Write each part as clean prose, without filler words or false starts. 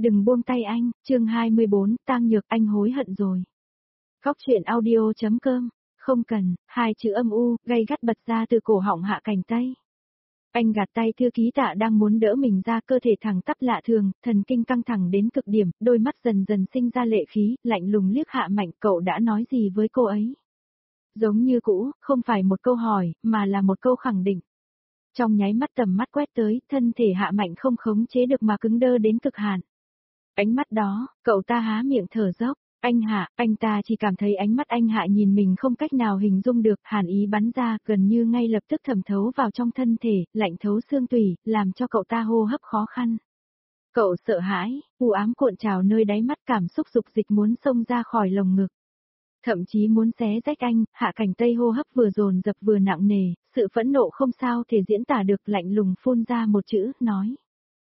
Đừng buông tay anh, chương 24, Tang Nhược anh hối hận rồi. Góc truyện audio.com, không cần, hai chữ âm u, gay gắt bật ra từ cổ họng Hạ Cảnh Tây. Anh gạt tay thư ký Tạ đang muốn đỡ mình ra, cơ thể thẳng tắp lạ thường, thần kinh căng thẳng đến cực điểm, đôi mắt dần dần sinh ra lệ khí, lạnh lùng liếc Hạ Mạnh. Cậu đã nói gì với cô ấy? Giống như cũ, không phải một câu hỏi, mà là một câu khẳng định. Trong nháy mắt tầm mắt quét tới, thân thể Hạ Mạnh không khống chế được mà cứng đơ đến cực hạn. Ánh mắt đó, cậu ta há miệng thở dốc. Anh Hạ, anh ta chỉ cảm thấy ánh mắt anh Hạ nhìn mình không cách nào hình dung được, hàn ý bắn ra, gần như ngay lập tức thẩm thấu vào trong thân thể, lạnh thấu xương tủy, làm cho cậu ta hô hấp khó khăn. Cậu sợ hãi, u ám cuộn trào nơi đáy mắt, cảm xúc dục dịch muốn xông ra khỏi lồng ngực. Thậm chí muốn xé rách anh. Hạ Cảnh Tây hô hấp vừa dồn dập vừa nặng nề, sự phẫn nộ không sao thể diễn tả được, lạnh lùng phun ra một chữ, nói.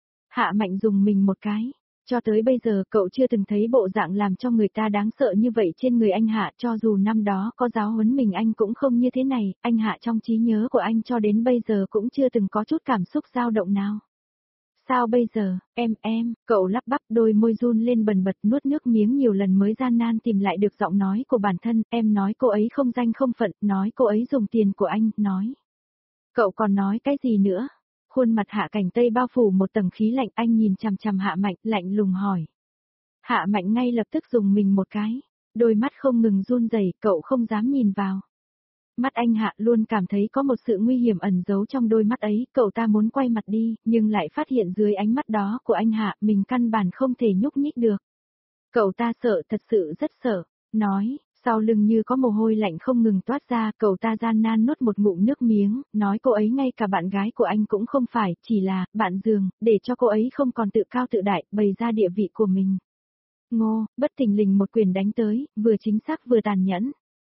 Hạ Mạnh dùng mình một cái. Cho tới bây giờ cậu chưa từng thấy bộ dạng làm cho người ta đáng sợ như vậy trên người anh Hạ, cho dù năm đó có giáo huấn mình anh cũng không như thế này, anh Hạ trong trí nhớ của anh cho đến bây giờ cũng chưa từng có chút cảm xúc dao động nào. Sao bây giờ, em, cậu lắp bắp, đôi môi run lên bần bật, nuốt nước miếng nhiều lần mới gian nan tìm lại được giọng nói của bản thân. Em nói cô ấy không danh không phận, nói cô ấy dùng tiền của anh, nói. Cậu còn nói cái gì nữa? Khuôn mặt Hạ Cảnh Tây bao phủ một tầng khí lạnh, anh nhìn chằm chằm Hạ Mạnh, lạnh lùng hỏi. Hạ Mạnh ngay lập tức dùng mình một cái, đôi mắt không ngừng run rẩy, cậu không dám nhìn vào. Mắt anh Hạ luôn cảm thấy có một sự nguy hiểm ẩn giấu trong đôi mắt ấy, cậu ta muốn quay mặt đi, nhưng lại phát hiện dưới ánh mắt đó của anh Hạ, mình căn bản không thể nhúc nhích được. Cậu ta sợ, thật sự rất sợ, nói. Sau lưng như có mồ hôi lạnh không ngừng toát ra, cậu ta gian nan nuốt một ngụm nước miếng, nói cô ấy ngay cả bạn gái của anh cũng không phải, chỉ là, bạn giường, để cho cô ấy không còn tự cao tự đại, bày ra địa vị của mình. Ngô, bất thình lình một quyền đánh tới, vừa chính xác vừa tàn nhẫn.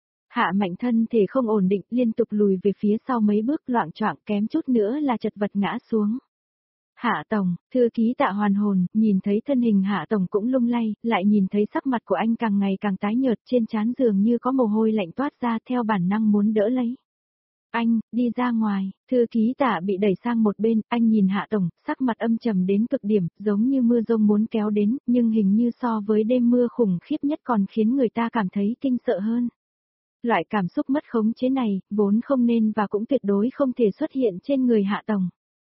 Hạ Mạnh thân thể không ổn định, liên tục lùi về phía sau mấy bước, loạng choạng, kém chút nữa là chật vật ngã xuống. Hạ Tổng, thư ký Tạ hoàn hồn, nhìn thấy thân hình Hạ Tổng cũng lung lay, lại nhìn thấy sắc mặt của anh càng ngày càng tái nhợt, trên trán dường như có mồ hôi lạnh toát ra, theo bản năng muốn đỡ lấy. Anh, đi ra ngoài. Thư ký Tạ bị đẩy sang một bên, anh nhìn Hạ Tổng, sắc mặt âm trầm đến cực điểm, giống như mưa rông muốn kéo đến, nhưng hình như so với đêm mưa khủng khiếp nhất còn khiến người ta cảm thấy kinh sợ hơn. Loại cảm xúc mất khống chế này, vốn không nên và cũng tuyệt đối không thể xuất hiện trên người Hạ Tổng.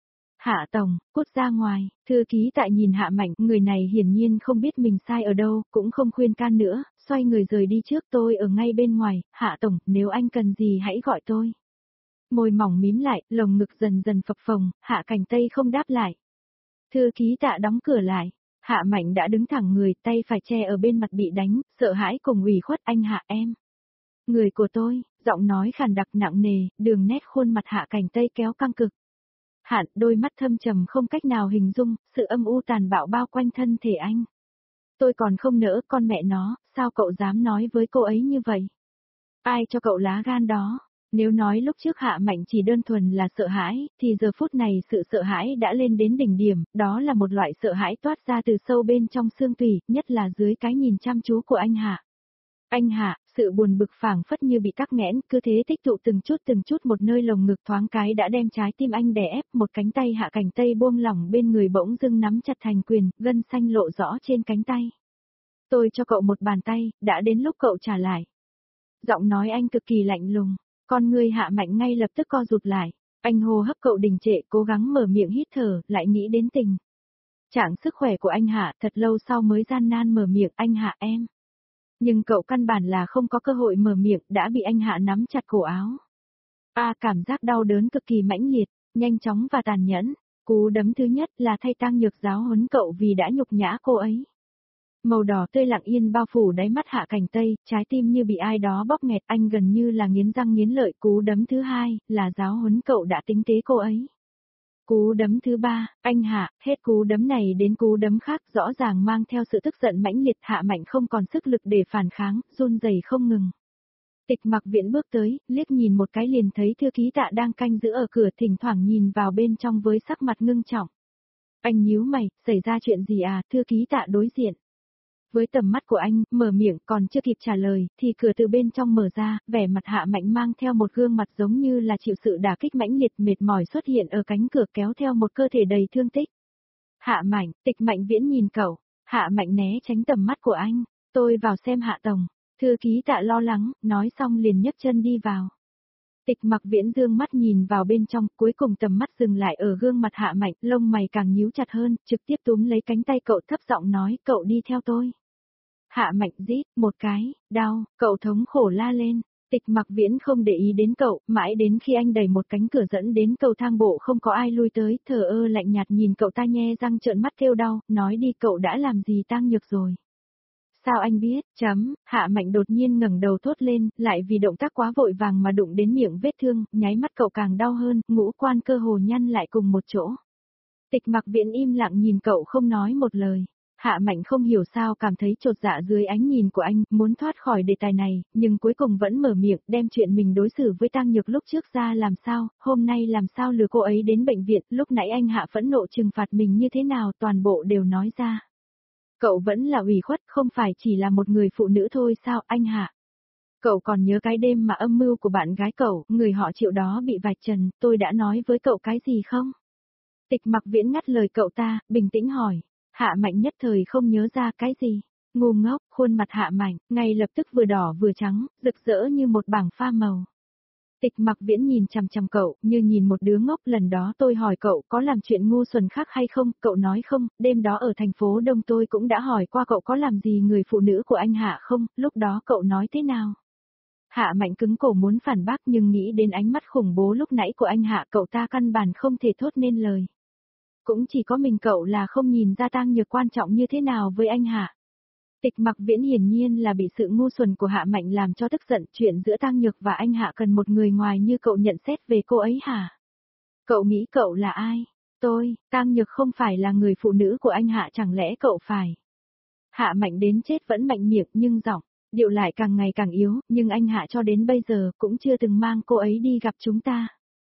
Hạ Tổng, cút ra ngoài. Thư ký Tại nhìn Hạ Mạnh, người này hiển nhiên không biết mình sai ở đâu, cũng không khuyên can nữa, xoay người rời đi trước. Tôi ở ngay bên ngoài. Hạ Tổng, nếu anh cần gì hãy gọi tôi. Môi mỏng mím lại, lồng ngực dần dần phập phồng, Hạ Cảnh Tây không đáp lại. Thư ký Tạ đóng cửa lại. Hạ Mạnh đã đứng thẳng người, tay phải che ở bên mặt bị đánh, sợ hãi cùng ủy khuất. Anh Hạ em. Người của tôi, giọng nói khàn đặc nặng nề, đường nét khuôn mặt Hạ Cảnh Tây kéo căng cực. Hạn, đôi mắt thâm trầm không cách nào hình dung, sự âm u tàn bạo bao quanh thân thể anh. Tôi còn không nỡ, con mẹ nó, sao cậu dám nói với cô ấy như vậy? Ai cho cậu lá gan đó? Nếu nói lúc trước Hạ Mạnh chỉ đơn thuần là sợ hãi, thì giờ phút này sự sợ hãi đã lên đến đỉnh điểm, đó là một loại sợ hãi toát ra từ sâu bên trong xương tủy, nhất là dưới cái nhìn chăm chú của anh Hạ. Anh Hạ, sự buồn bực phảng phất như bị tắc nghẽn, cứ thế tích tụ từng chút một nơi lồng ngực, thoáng cái đã đem trái tim anh đè ép. Một cánh tay Hạ Cảnh Tây buông lỏng bên người bỗng dưng nắm chặt thành quyền, gân xanh lộ rõ trên cánh tay. Tôi cho cậu một bàn tay, đã đến lúc cậu trả lại. Giọng nói anh cực kỳ lạnh lùng, con người Hạ Mạnh ngay lập tức co rụt lại. Anh hô hấp cậu đình trệ, cố gắng mở miệng hít thở, lại nghĩ đến tình trạng sức khỏe của anh Hạ, thật lâu sau mới gian nan mở miệng. Anh Hạ em. Nhưng cậu căn bản là không có cơ hội mở miệng, đã bị anh Hạ nắm chặt cổ áo. Cảm giác đau đớn cực kỳ mãnh liệt, nhanh chóng và tàn nhẫn. Cú đấm thứ nhất là thay Tang Nhược giáo huấn cậu vì đã nhục nhã cô ấy. Màu đỏ tươi lặng yên bao phủ đáy mắt Hạ Cảnh Tây, trái tim như bị ai đó bóp nghẹt, anh gần như là nghiến răng nghiến lợi. Cú đấm thứ hai là giáo huấn cậu đã tinh tế cô ấy. Cú đấm thứ ba, anh Hạ, hết cú đấm này đến cú đấm khác, rõ ràng mang theo sự tức giận mãnh liệt. Hạ Mạnh không còn sức lực để phản kháng, run rẩy không ngừng. Tịch Mặc Viễn bước tới, liếc nhìn một cái liền thấy thư ký Tạ đang canh giữ ở cửa, thỉnh thoảng nhìn vào bên trong với sắc mặt ngưng trọng. Anh nhíu mày, xảy ra chuyện gì à? Thư ký Tạ đối diện với tầm mắt của anh, mở miệng, còn chưa kịp trả lời, thì cửa từ bên trong mở ra, vẻ mặt Hạ Mạnh mang theo một gương mặt giống như là chịu sự đả kích mãnh liệt, mệt mỏi xuất hiện ở cánh cửa, kéo theo một cơ thể đầy thương tích. Hạ Mạnh, Tịch Mạnh Viễn nhìn cậu. Hạ Mạnh né tránh tầm mắt của anh, tôi vào xem Hạ tổng. Thư ký Tạ lo lắng, nói xong liền nhấc chân đi vào. Tịch Mặc Viễn dương mắt nhìn vào bên trong, cuối cùng tầm mắt dừng lại ở gương mặt Hạ Mạnh, lông mày càng nhíu chặt hơn, trực tiếp túm lấy cánh tay cậu thấp giọng nói, cậu đi theo tôi. Hạ Mạnh rít một cái, đau, cậu thống khổ la lên. Tịch Mặc Viễn không để ý đến cậu, mãi đến khi anh đẩy một cánh cửa dẫn đến cầu thang bộ không có ai lui tới, thờ ơ lạnh nhạt nhìn cậu ta nhe răng trợn mắt kêu đau, nói đi cậu đã làm gì Tang Nhược rồi. Sao anh biết, Hạ Mạnh đột nhiên ngẩng đầu thốt lên, lại vì động tác quá vội vàng mà đụng đến miệng vết thương, nháy mắt cậu càng đau hơn, ngũ quan cơ hồ nhăn lại cùng một chỗ. Tịch Mặc Viễn im lặng nhìn cậu không nói một lời. Hạ Mạnh không hiểu sao cảm thấy chột dạ dưới ánh nhìn của anh, muốn thoát khỏi đề tài này, nhưng cuối cùng vẫn mở miệng, đem chuyện mình đối xử với Tang Nhược lúc trước ra làm sao, hôm nay làm sao lừa cô ấy đến bệnh viện, lúc nãy anh Hạ phẫn nộ trừng phạt mình như thế nào, toàn bộ đều nói ra. Cậu vẫn là ủy khuất, không phải chỉ là một người phụ nữ thôi sao, anh Hạ? Cậu còn nhớ cái đêm mà âm mưu của bạn gái cậu, người họ Triệu đó bị vạch trần, tôi đã nói với cậu cái gì không? Tịch Mặc Viễn ngắt lời cậu ta, bình tĩnh hỏi. Hạ Mạnh nhất thời không nhớ ra cái gì. Ngu ngốc, khuôn mặt Hạ Mạnh, ngay lập tức vừa đỏ vừa trắng, rực rỡ như một bảng pha màu. Tịch Mặc Viễn nhìn chằm chằm cậu, như nhìn một đứa ngốc, lần đó tôi hỏi cậu có làm chuyện ngu xuẩn khác hay không, cậu nói không, đêm đó ở thành phố Đông tôi cũng đã hỏi qua cậu có làm gì người phụ nữ của anh Hạ không, lúc đó cậu nói thế nào? Hạ Mạnh cứng cổ muốn phản bác nhưng nghĩ đến ánh mắt khủng bố lúc nãy của anh Hạ cậu ta căn bản không thể thốt nên lời. Cũng chỉ có mình cậu là không nhìn ra Tang Nhược quan trọng như thế nào với anh Hạ. Tịch Mặc Viễn hiển nhiên là bị sự ngu xuẩn của Hạ Mạnh làm cho tức giận, chuyện giữa Tang Nhược và anh Hạ cần một người ngoài như cậu nhận xét về cô ấy hả? Cậu nghĩ cậu là ai? Tôi, Tang Nhược không phải là người phụ nữ của anh Hạ chẳng lẽ cậu phải? Hạ Mạnh đến chết vẫn mạnh miệng nhưng giọng, điệu lại càng ngày càng yếu, nhưng anh Hạ cho đến bây giờ cũng chưa từng mang cô ấy đi gặp chúng ta.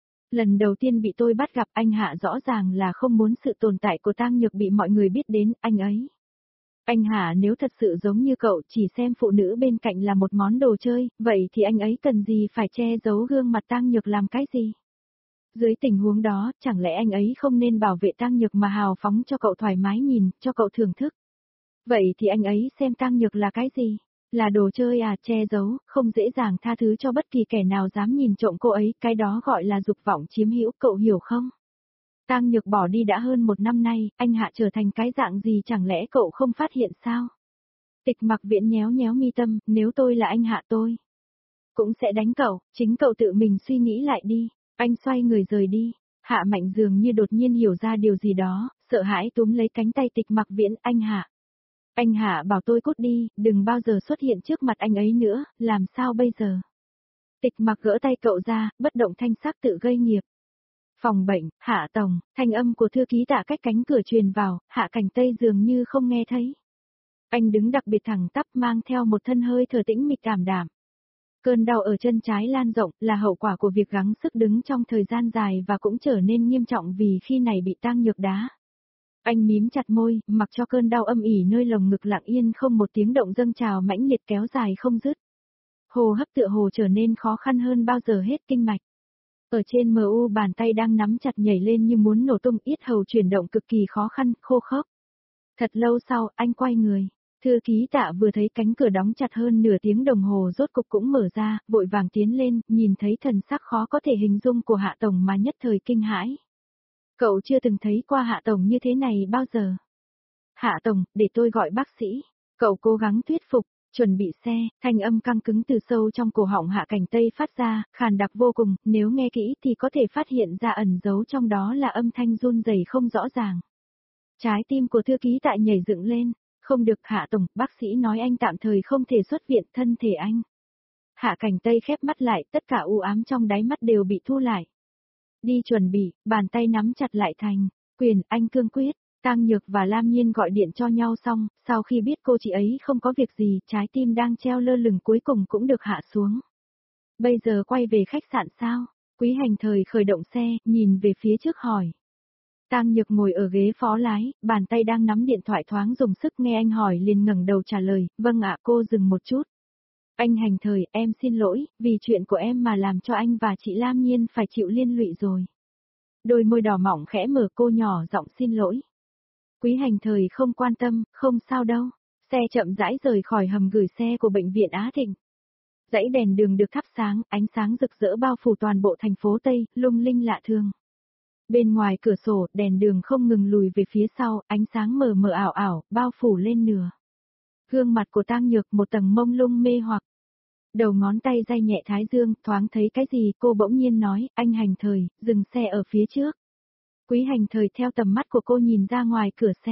Lần đầu tiên bị tôi bắt gặp anh Hạ rõ ràng là không muốn sự tồn tại của Tang Nhược bị mọi người biết đến, anh ấy. Anh Hạ nếu thật sự giống như cậu chỉ xem phụ nữ bên cạnh là một món đồ chơi, vậy thì anh ấy cần gì phải che giấu gương mặt Tang Nhược làm cái gì? Dưới tình huống đó, chẳng lẽ anh ấy không nên bảo vệ Tang Nhược mà hào phóng cho cậu thoải mái nhìn, cho cậu thưởng thức? Vậy thì anh ấy xem Tang Nhược là cái gì? Là đồ chơi à, che giấu, không dễ dàng tha thứ cho bất kỳ kẻ nào dám nhìn trộm cô ấy, cái đó gọi là dục vọng chiếm hữu, cậu hiểu không? Tang Nhược bỏ đi đã hơn 1 năm nay, anh Hạ trở thành cái dạng gì chẳng lẽ cậu không phát hiện sao? Tịch Mặc Viễn nhéo nhéo mi tâm, nếu tôi là anh Hạ tôi cũng sẽ đánh cậu, chính cậu tự mình suy nghĩ lại đi. Anh xoay người rời đi. Hạ Mạnh dường như đột nhiên hiểu ra điều gì đó, sợ hãi túm lấy cánh tay Tịch Mặc Viễn, anh Hạ. Anh Hạ bảo tôi cút đi, đừng bao giờ xuất hiện trước mặt anh ấy nữa, làm sao bây giờ? Tịch Mặc gỡ tay cậu ra, bất động thanh sắc tự gây nghiệp. Phòng bệnh, Hạ tổng, thanh âm của thư ký Tạ cách cánh cửa truyền vào, Hạ Cảnh Tây dường như không nghe thấy. Anh đứng đặc biệt thẳng tắp mang theo một thân hơi thở tĩnh mịch cảm đảm. Cơn đau ở chân trái lan rộng là hậu quả của việc gắng sức đứng trong thời gian dài và cũng trở nên nghiêm trọng vì khi này bị Tang Nhược đá. Anh mím chặt môi, mặc cho cơn đau âm ỉ nơi lồng ngực lặng yên không một tiếng động dâng trào mãnh liệt kéo dài không dứt. Hô hấp tựa hồ trở nên khó khăn hơn bao giờ hết, kinh mạch. Ở trên MU bàn tay đang nắm chặt nhảy lên như muốn nổ tung, yết hầu chuyển động cực kỳ khó khăn, khô khốc. Thật lâu sau, anh quay người. Thư ký Tạ vừa thấy cánh cửa đóng chặt hơn nửa tiếng đồng hồ rốt cục cũng mở ra, vội vàng tiến lên, nhìn thấy thần sắc khó có thể hình dung của Hạ tổng mà nhất thời kinh hãi. Cậu chưa từng thấy qua Hạ tổng như thế này bao giờ. Hạ tổng, để tôi gọi bác sĩ. Cậu cố gắng thuyết phục, chuẩn bị xe, thanh âm căng cứng từ sâu trong cổ họng Hạ Cảnh Tây phát ra, khàn đặc vô cùng, nếu nghe kỹ thì có thể phát hiện ra ẩn giấu trong đó là âm thanh run rẩy không rõ ràng. Trái tim của thư ký Tạ nhảy dựng lên. Không được Hạ tổng, bác sĩ nói anh tạm thời không thể xuất viện, thân thể anh. Hạ Cảnh Tây khép mắt lại, tất cả u ám trong đáy mắt đều bị thu lại. Đi chuẩn bị, bàn tay nắm chặt lại thành quyền, anh cương quyết. Tang Nhược và Lam Nhiên gọi điện cho nhau xong, sau khi biết cô chị ấy không có việc gì, trái tim đang treo lơ lửng cuối cùng cũng được hạ xuống. Bây giờ quay về khách sạn sao? Quý Hành thời khởi động xe, nhìn về phía trước hỏi. Tang Nhược ngồi ở ghế phó lái, bàn tay đang nắm điện thoại thoáng dùng sức, nghe anh hỏi liền ngẩng đầu trả lời, vâng ạ. Cô dừng một chút. Anh Hành thời, em xin lỗi, vì chuyện của em mà làm cho anh và chị Lam Nhiên phải chịu liên lụy rồi. Đôi môi đỏ mỏng khẽ mở, cô nhỏ giọng xin lỗi. Quý Hành Thời không quan tâm, không sao đâu. Xe chậm rãi rời khỏi hầm gửi xe của bệnh viện Á Thịnh. Dãy đèn đường được thắp sáng, ánh sáng rực rỡ bao phủ toàn bộ thành phố Tây, lung linh lạ thường. Bên ngoài cửa sổ, đèn đường không ngừng lùi về phía sau, ánh sáng mờ mờ ảo ảo, bao phủ lên nửa. Gương mặt của Tang Nhược một tầng mông lung mê hoặc. Đầu ngón tay day nhẹ thái dương, thoáng thấy cái gì, cô bỗng nhiên nói, anh Hành Thời, dừng xe ở phía trước. Quý Hành Thời theo tầm mắt của cô nhìn ra ngoài cửa xe.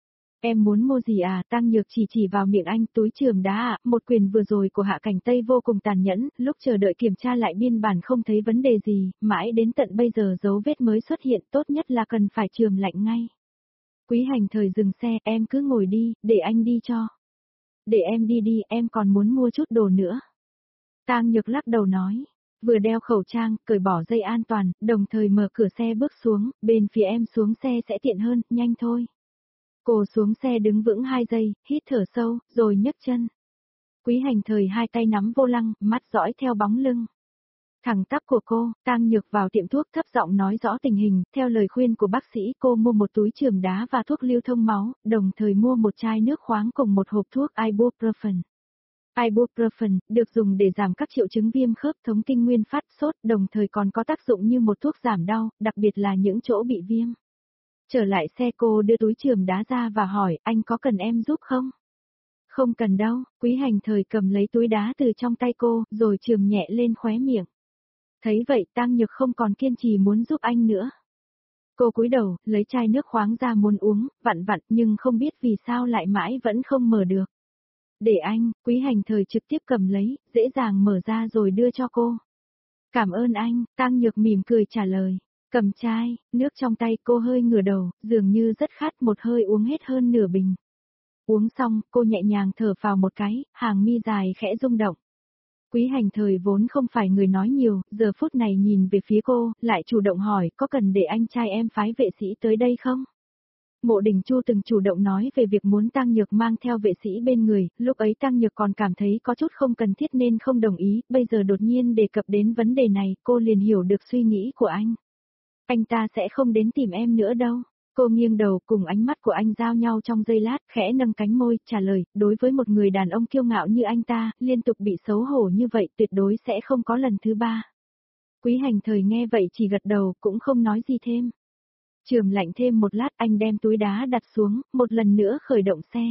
Em muốn mua gì à? Tang Nhược chỉ vào miệng anh, túi chườm đá à? Một quyền vừa rồi của Hạ Cảnh Tây vô cùng tàn nhẫn, lúc chờ đợi kiểm tra lại biên bản không thấy vấn đề gì, mãi đến tận bây giờ dấu vết mới xuất hiện, tốt nhất là cần phải chườm lạnh ngay. Quý Hành Thời dừng xe, em cứ ngồi đi, để anh đi cho. Để em đi đi, em còn muốn mua chút đồ nữa. Tang Nhược lắc đầu nói, vừa đeo khẩu trang, cởi bỏ dây an toàn, đồng thời mở cửa xe bước xuống, bên phía em xuống xe sẽ tiện hơn, nhanh thôi. Cô xuống xe đứng vững 2 giây, hít thở sâu, rồi nhấc chân. Quý Hành Thời hai tay nắm vô lăng, mắt dõi theo bóng lưng. Thẳng tắp của cô, Tang Nhược vào tiệm thuốc thấp giọng nói rõ tình hình, theo lời khuyên của bác sĩ cô mua một túi chườm đá và thuốc lưu thông máu, đồng thời mua một chai nước khoáng cùng một hộp thuốc ibuprofen. Ibuprofen được dùng để giảm các triệu chứng viêm khớp thống kinh nguyên phát sốt, đồng thời còn có tác dụng như một thuốc giảm đau, đặc biệt là những chỗ bị viêm. Trở lại xe cô đưa túi chườm đá ra và hỏi, anh có cần em giúp không? Không cần đâu, Quý Hành Thời cầm lấy túi đá từ trong tay cô, rồi chườm nhẹ lên khóe miệng. Thấy vậy Tang Nhược không còn kiên trì muốn giúp anh nữa. Cô cúi đầu, lấy chai nước khoáng ra muốn uống, vặn vặn nhưng không biết vì sao lại mãi vẫn không mở được. Để anh, Quý Hành Thời trực tiếp cầm lấy, dễ dàng mở ra rồi đưa cho cô. Cảm ơn anh, Tang Nhược mỉm cười trả lời. Cầm chai, nước trong tay cô hơi ngửa đầu, dường như rất khát một hơi uống hết hơn nửa bình. Uống xong, cô nhẹ nhàng thở vào một cái, hàng mi dài khẽ rung động. Quý Hành Thời vốn không phải người nói nhiều, giờ phút này nhìn về phía cô, lại chủ động hỏi có cần để anh trai em phái vệ sĩ tới đây không? Mộ Đình Chu từng chủ động nói về việc muốn Tang Nhược mang theo vệ sĩ bên người, lúc ấy Tang Nhược còn cảm thấy có chút không cần thiết nên không đồng ý, bây giờ đột nhiên đề cập đến vấn đề này, cô liền hiểu được suy nghĩ của anh. Anh ta sẽ không đến tìm em nữa đâu. Cô nghiêng đầu cùng ánh mắt của anh giao nhau trong giây lát, khẽ nâng cánh môi, trả lời, đối với một người đàn ông kiêu ngạo như anh ta, liên tục bị xấu hổ như vậy tuyệt đối sẽ không có lần thứ ba. Quý Hành Thời nghe vậy chỉ gật đầu, cũng không nói gì thêm. Chườm lạnh thêm một lát anh đem túi đá đặt xuống, một lần nữa khởi động xe.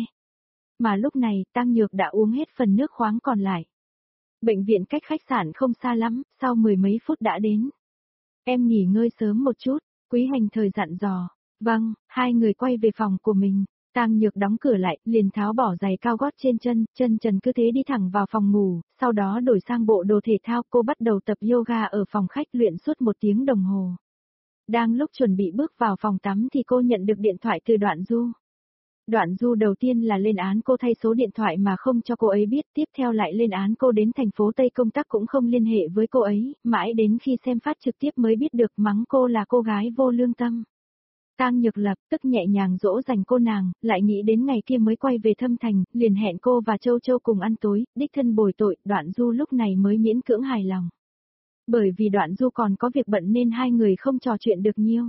Mà lúc này, Tang Nhược đã uống hết phần nước khoáng còn lại. Bệnh viện cách khách sạn không xa lắm, sau 10 mấy phút đã đến. Em nghỉ ngơi sớm một chút, Quý Hành Thời dặn dò. Vâng, hai người quay về phòng của mình. Tang Nhược đóng cửa lại, liền tháo bỏ giày cao gót trên chân, chân trần cứ thế đi thẳng vào phòng ngủ, sau đó đổi sang bộ đồ thể thao, cô bắt đầu tập yoga ở phòng khách luyện suốt 1 tiếng đồng hồ. Đang lúc chuẩn bị bước vào phòng tắm thì cô nhận được điện thoại từ Đoạn Du. Đoạn Du đầu tiên là lên án cô thay số điện thoại mà không cho cô ấy biết, tiếp theo lại lên án cô đến thành phố Tây công tác cũng không liên hệ với cô ấy, mãi đến khi xem phát trực tiếp mới biết được mắng cô là cô gái vô lương tâm. Tang Nhược lập tức nhẹ nhàng dỗ dành cô nàng, lại nghĩ đến ngày kia mới quay về Thâm Thành, liền hẹn cô và Châu Châu cùng ăn tối, đích thân bồi tội, Đoạn Du lúc này mới miễn cưỡng hài lòng. Bởi vì Đoạn Du còn có việc bận nên hai người không trò chuyện được nhiều.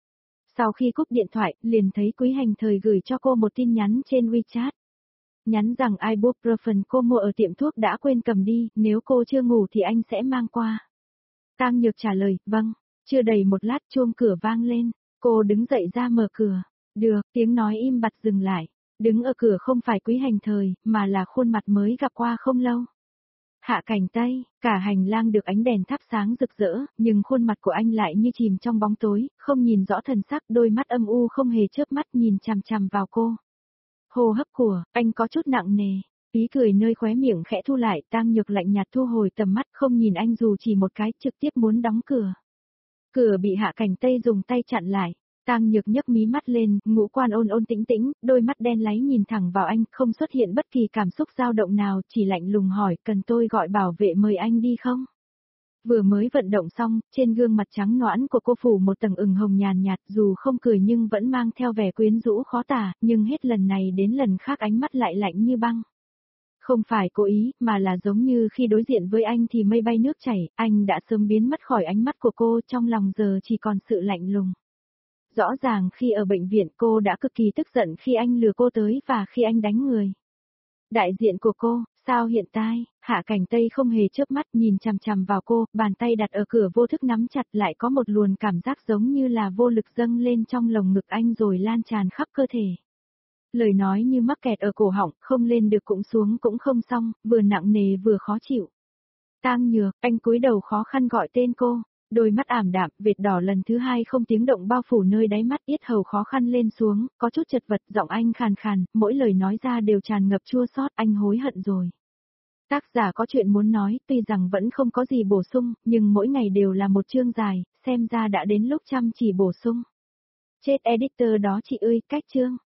Sau khi cúp điện thoại, liền thấy Quý Hành Thời gửi cho cô một tin nhắn trên WeChat. Nhắn rằng ibuprofen cô mua ở tiệm thuốc đã quên cầm đi, nếu cô chưa ngủ thì anh sẽ mang qua. Tang Nhược trả lời, vâng. Chưa đầy một lát chuông cửa vang lên, cô đứng dậy ra mở cửa. Được, tiếng nói im bặt dừng lại. Đứng ở cửa không phải Quý Hành Thời, mà là khuôn mặt mới gặp qua không lâu. Hạ Cảnh Tây, cả hành lang được ánh đèn thắp sáng rực rỡ, nhưng khuôn mặt của anh lại như chìm trong bóng tối, không nhìn rõ thần sắc, đôi mắt âm u không hề chớp mắt nhìn chằm chằm vào cô. Hô hấp của anh có chút nặng nề, ý cười nơi khóe miệng khẽ thu lại, Tang Nhược lạnh nhạt thu hồi tầm mắt không nhìn anh dù chỉ một cái, trực tiếp muốn đóng cửa. Cửa bị Hạ Cảnh Tây dùng tay chặn lại. Tang Nhược nhấc mí mắt lên, ngũ quan ôn ôn tĩnh tĩnh, đôi mắt đen láy nhìn thẳng vào anh, không xuất hiện bất kỳ cảm xúc dao động nào, chỉ lạnh lùng hỏi, cần tôi gọi bảo vệ mời anh đi không? Vừa mới vận động xong, trên gương mặt trắng nõn của cô phủ một tầng ửng hồng nhàn nhạt, dù không cười nhưng vẫn mang theo vẻ quyến rũ khó tả, nhưng hết lần này đến lần khác ánh mắt lại lạnh như băng. Không phải cố ý, mà là giống như khi đối diện với anh thì mây bay nước chảy, anh đã sớm biến mất khỏi ánh mắt của cô, trong lòng giờ chỉ còn sự lạnh lùng. Rõ ràng khi ở bệnh viện cô đã cực kỳ tức giận khi anh lừa cô tới và khi anh đánh người. Đại diện của cô, sao hiện tại, Hạ Cảnh Tây không hề chớp mắt nhìn chằm chằm vào cô, bàn tay đặt ở cửa vô thức nắm chặt lại có một luồn cảm giác giống như là vô lực dâng lên trong lồng ngực anh rồi lan tràn khắp cơ thể. Lời nói như mắc kẹt ở cổ họng, không lên được cũng xuống cũng không xong, vừa nặng nề vừa khó chịu. Tang Nhược, anh cúi đầu khó khăn gọi tên cô, đôi mắt ảm đạm, vệt đỏ lần thứ hai không tiếng động bao phủ nơi đáy mắt, yết hầu khó khăn lên xuống, có chút chật vật, giọng anh khàn khàn, mỗi lời nói ra đều tràn ngập chua xót, anh hối hận rồi. Tác giả có chuyện muốn nói, tuy rằng vẫn không có gì bổ sung, nhưng mỗi ngày đều là một chương dài, xem ra đã đến lúc chăm chỉ bổ sung. Chết editor đó chị ơi, cách chương.